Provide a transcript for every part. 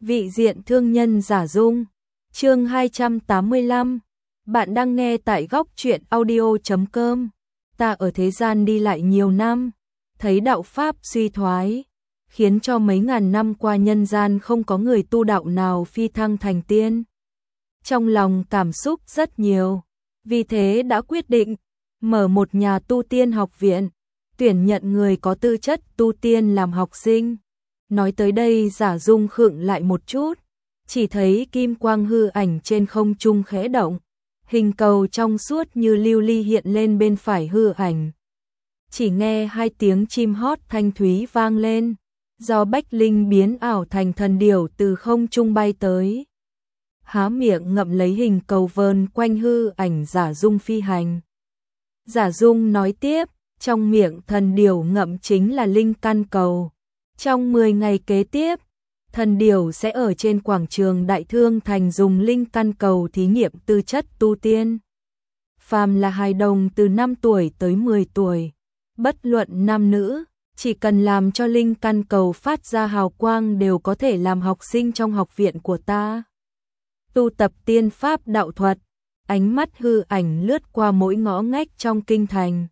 Vị diện thương nhân giả dung. Chương 285. Bạn đang nghe tại góc truyện audio.com. Ta ở thế gian đi lại nhiều năm, thấy đạo pháp suy thoái, khiến cho mấy ngàn năm qua nhân gian không có người tu đạo nào phi thăng thành tiên. Trong lòng cảm xúc rất nhiều, vì thế đã quyết định mở một nhà tu tiên học viện, tuyển nhận người có tư chất tu tiên làm học sinh. Nói tới đây giả dung khựng lại một chút, chỉ thấy kim quang hư ảnh trên không trung khẽ động, hình cầu trong suốt như lưu ly hiện lên bên phải hư ảnh. Chỉ nghe hai tiếng chim hót thanh thúy vang lên, do bách linh biến ảo thành thần điểu từ không trung bay tới. Há miệng ngậm lấy hình cầu vờn quanh hư ảnh giả dung phi hành. Giả dung nói tiếp, trong miệng thần điểu ngậm chính là linh căn cầu. Trong 10 ngày kế tiếp, thần điểu sẽ ở trên quảng trường Đại Thương Thành dùng linh căn cầu thí nghiệm tư chất tu tiên. Phàm là hài đồng từ 5 tuổi tới 10 tuổi, bất luận nam nữ, chỉ cần làm cho linh căn cầu phát ra hào quang đều có thể làm học sinh trong học viện của ta. Tu tập tiên pháp đạo thuật, ánh mắt hư ảnh lướt qua mỗi ngõ ngách trong kinh thành.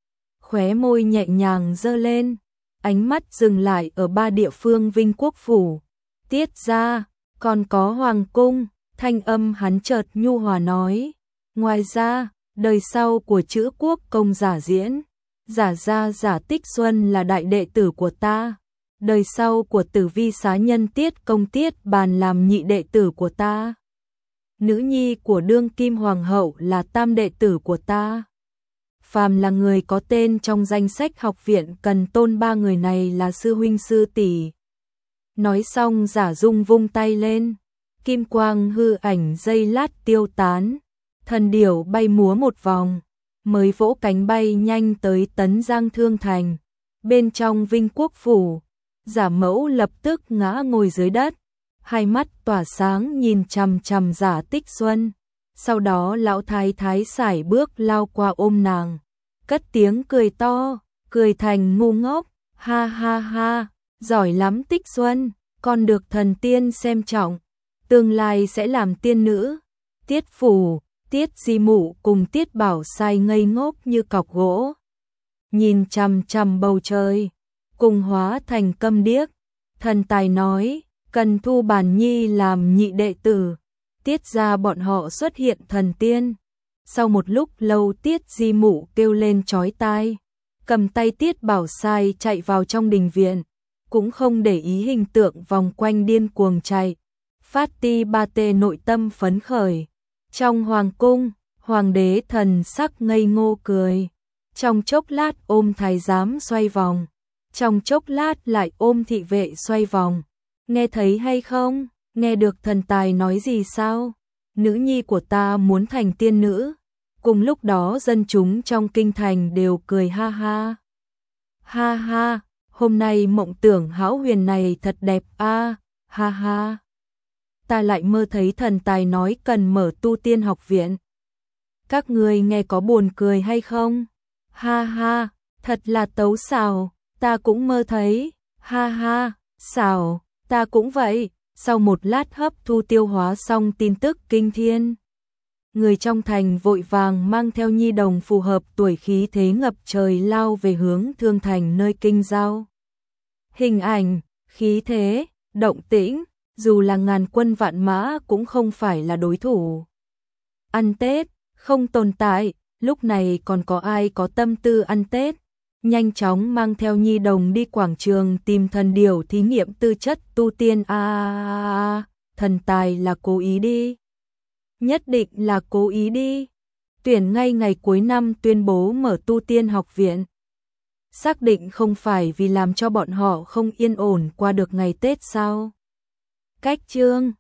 Khóe môi nhẹ nhàng giơ lên, ánh mắt dừng lại ở 3 địa phương Vinh Quốc Phủ, Tiết Gia, còn có Hoàng Cung. Thanh âm hắn chợt nhu hòa nói, ngoài ra, đời sau của Chữ Quốc Công Giả Diễn, Giả Gia Giả Tích Xuân là đại đệ tử của ta. Đời sau của Tử Vi Xá Nhân Tiết Công Tiết Bàn làm nhị đệ tử của ta. Nữ nhi của đương kim hoàng hậu là tam đệ tử của ta. Phàm là người có tên trong danh sách học viện cần tôn 3 người này là sư huynh sư tỷ. Nói xong giả dung vung tay lên, kim quang hư ảnh giây lát tiêu tán, thần điểu bay múa một vòng, mới vỗ cánh bay nhanh tới Tấn Giang Thương Thành. Bên trong Vinh Quốc Phủ, giả mẫu lập tức ngã ngồi dưới đất, hai mắt tỏa sáng nhìn chằm chằm Giả Tích Xuân. Sau đó lão thái thái sải bước lao qua ôm nàng, cất tiếng cười to, cười thành ngu ngốc, ha ha ha, giỏi lắm Tích Xuân, con được thần tiên xem trọng, tương lai sẽ làm tiên nữ. Tiết Phủ, Tiết Di Mụ cùng Tiết Bảo Sai ngây ngốc như cọc gỗ, nhìn chằm chằm bầu trời, cùng hóa thành câm điếc. Thần tài nói, cần thu Bàn Nhi làm nhị đệ tử. Tiết ra bọn họ xuất hiện thần tiên. Sau một lúc lâu Tiết Di Mụ kêu lên chói tai, cầm tay Tiết Bảo Sai chạy vào trong đình viện, cũng không để ý hình tượng vòng quanh điên cuồng chạy. Phát ti ba tê nội tâm phấn khởi. Trong hoàng cung, hoàng đế thần sắc ngây ngô cười. Trong chốc lát ôm thái giám xoay vòng, trong chốc lát lại ôm thị vệ xoay vòng. Nghe thấy hay không? Nghe được thần tài nói gì sao? Nữ nhi của ta muốn thành tiên nữ. Cùng lúc đó dân chúng trong kinh thành đều cười ha ha. Ha ha, hôm nay mộng tưởng hão huyền này thật đẹp a, ha ha. Ta lại mơ thấy thần tài nói cần mở tu tiên học viện. Các người nghe có buồn cười hay không? Ha ha, thật là tấu xào, ta cũng mơ thấy. Ha ha, xào, ta cũng vậy. Sau một lát hấp thu tiêu hóa xong tin tức kinh thiên, người trong thành vội vàng mang theo nhi đồng phù hợp tuổi khí thế ngập trời lao về hướng Thương Thành nơi kinh giao. Hình ảnh, khí thế, động tĩnh, dù là ngàn quân vạn mã cũng không phải là đối thủ. Ăn Tết, không tồn tại, lúc này còn có ai có tâm tư ăn Tết. Nhanh chóng mang theo nhi đồng đi quảng trường tìm thần điểu thí nghiệm tư chất tu tiên. Thần tài là cố ý đi. Nhất định là cố ý đi. Tuyển ngay ngày cuối năm tuyên bố mở tu tiên học viện. Xác định không phải vì làm cho bọn họ không yên ổn qua được ngày Tết sao? Cách chương